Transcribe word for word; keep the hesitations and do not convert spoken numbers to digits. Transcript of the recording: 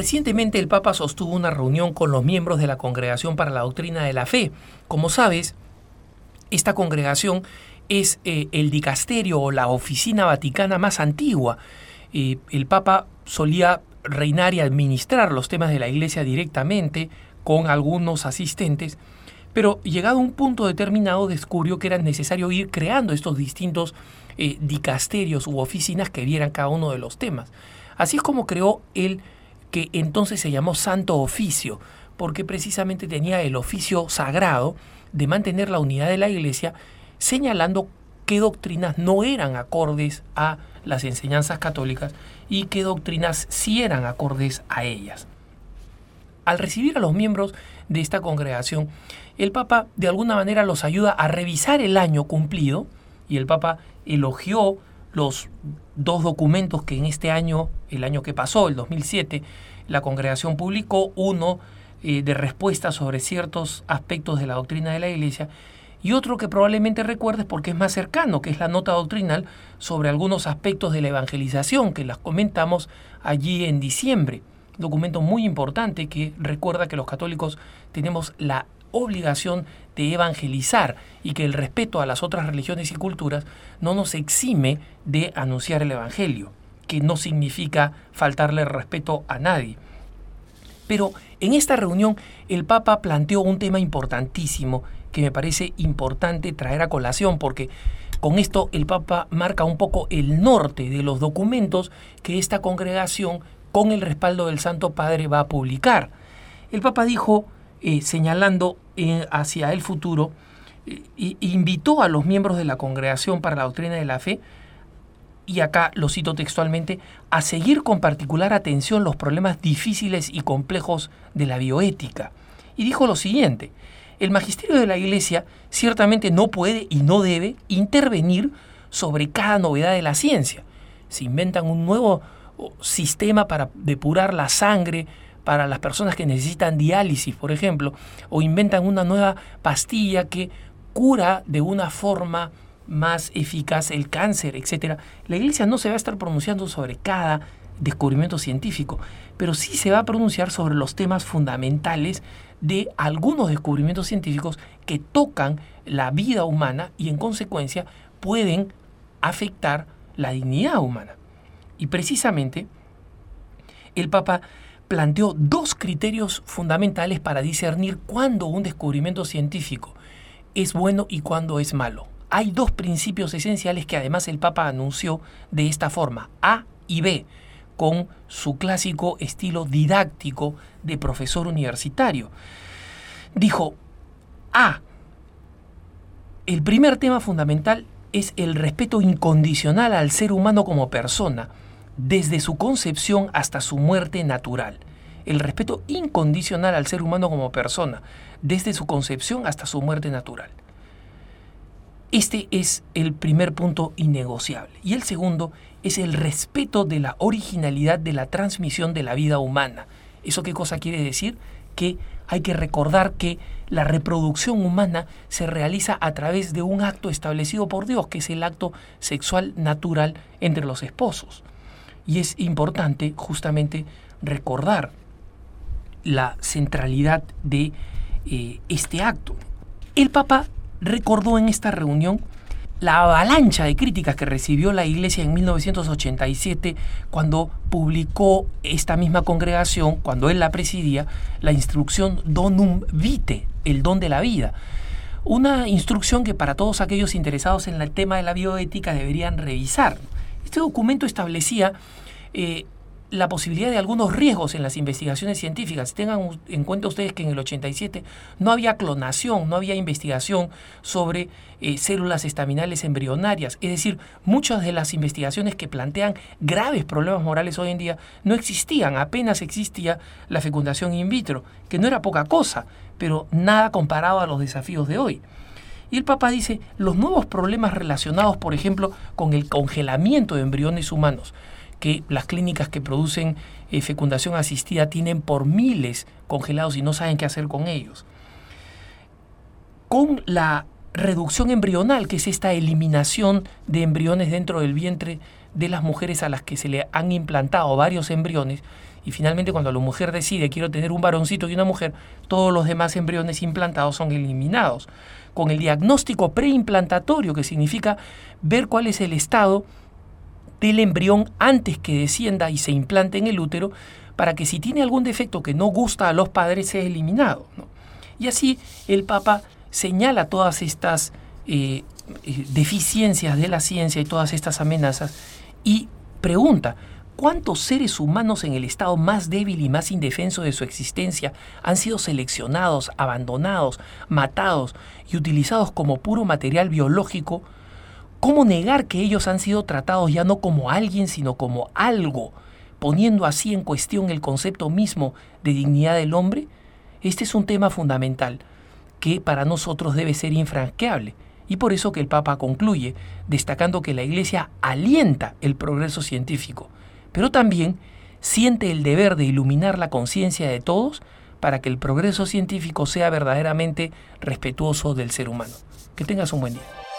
Recientemente el Papa sostuvo una reunión con los miembros de la Congregación para la Doctrina de la Fe. Como sabes, esta congregación es eh, el dicasterio o la oficina vaticana más antigua. Eh, el Papa solía reinar y administrar los temas de la Iglesia directamente con algunos asistentes, pero llegado a un punto determinado descubrió que era necesario ir creando estos distintos eh, dicasterios u oficinas que vieran cada uno de los temas. Así es como creó el que entonces se llamó Santo Oficio, porque precisamente tenía el oficio sagrado de mantener la unidad de la Iglesia, señalando qué doctrinas no eran acordes a las enseñanzas católicas y qué doctrinas sí eran acordes a ellas. Al recibir a los miembros de esta congregación, el Papa de alguna manera los ayuda a revisar el año cumplido, y el Papa elogió los dos documentos que en este año, el año que pasó, el dos mil siete, la congregación publicó, uno eh, de respuesta sobre ciertos aspectos de la doctrina de la Iglesia, y otro que probablemente recuerdes porque es más cercano, que es la nota doctrinal sobre algunos aspectos de la evangelización, que las comentamos allí en diciembre. Documento muy importante que recuerda que los católicos tenemos la obligación de evangelizar y que el respeto a las otras religiones y culturas no nos exime de anunciar el evangelio, que no significa faltarle respeto a nadie. Pero en esta reunión el Papa planteó un tema importantísimo que me parece importante traer a colación, porque con esto el Papa marca un poco el norte de los documentos que esta congregación, con el respaldo del Santo Padre, va a publicar. El Papa dijo, eh, señalando eh, hacia el futuro, eh, invitó a los miembros de la Congregación para la Doctrina de la Fe, y acá lo cito textualmente, a seguir con particular atención los problemas difíciles y complejos de la bioética. Y dijo lo siguiente: el magisterio de la Iglesia ciertamente no puede y no debe intervenir sobre cada novedad de la ciencia. Se inventan un nuevo sistema para depurar la sangre para las personas que necesitan diálisis, por ejemplo, o inventan una nueva pastilla que cura de una forma más eficaz el cáncer, etcétera. La Iglesia no se va a estar pronunciando sobre cada descubrimiento científico, pero sí se va a pronunciar sobre los temas fundamentales de algunos descubrimientos científicos que tocan la vida humana y en consecuencia pueden afectar la dignidad humana. Y precisamente el Papa planteó dos criterios fundamentales para discernir cuándo un descubrimiento científico es bueno y cuándo es malo. Hay dos principios esenciales que además el Papa anunció de esta forma, A y B, con su clásico estilo didáctico de profesor universitario. Dijo, A, el primer tema fundamental es el respeto incondicional al ser humano como persona, desde su concepción hasta su muerte natural. El respeto incondicional al ser humano como persona, desde su concepción hasta su muerte natural. Este es el primer punto innegociable. Y el segundo es el respeto de la originalidad de la transmisión de la vida humana. ¿Eso qué cosa quiere decir? Que hay que recordar que la reproducción humana se realiza a través de un acto establecido por Dios, que es el acto sexual natural entre los esposos. Y es importante justamente recordar la centralidad de eh, este acto. El Papa recordó en esta reunión la avalancha de críticas que recibió la Iglesia en mil novecientos ochenta y siete cuando publicó esta misma congregación, cuando él la presidía, la instrucción Donum Vitae, el don de la vida. Una instrucción que para todos aquellos interesados en el tema de la bioética deberían revisar. Este documento establecía eh, la posibilidad de algunos riesgos en las investigaciones científicas. Tengan en cuenta ustedes que en el ochenta y siete no había clonación, no había investigación sobre eh, células estaminales embrionarias. Es decir, muchas de las investigaciones que plantean graves problemas morales hoy en día no existían. Apenas existía la fecundación in vitro, que no era poca cosa, pero nada comparado a los desafíos de hoy. Y el Papa dice, los nuevos problemas relacionados, por ejemplo, con el congelamiento de embriones humanos, que las clínicas que producen eh, fecundación asistida tienen por miles congelados y no saben qué hacer con ellos. Con la reducción embrional, que es esta eliminación de embriones dentro del vientre de las mujeres a las que se le han implantado varios embriones, y finalmente cuando la mujer decide quiero tener un varoncito y una mujer, todos los demás embriones implantados son eliminados. Con el diagnóstico preimplantatorio, que significa ver cuál es el estado del embrión antes que descienda y se implante en el útero, para que si tiene algún defecto que no gusta a los padres sea eliminado, ¿no? Y así el Papa señala todas estas eh, eh, deficiencias de la ciencia y todas estas amenazas y pregunta: ¿cuántos seres humanos en el estado más débil y más indefenso de su existencia han sido seleccionados, abandonados, matados y utilizados como puro material biológico? ¿Cómo negar que ellos han sido tratados ya no como alguien, sino como algo, poniendo así en cuestión el concepto mismo de dignidad del hombre? Este es un tema fundamental que para nosotros debe ser infranqueable, y por eso que el Papa concluye destacando que la Iglesia alienta el progreso científico, pero también siente el deber de iluminar la conciencia de todos para que el progreso científico sea verdaderamente respetuoso del ser humano. Que tengas un buen día.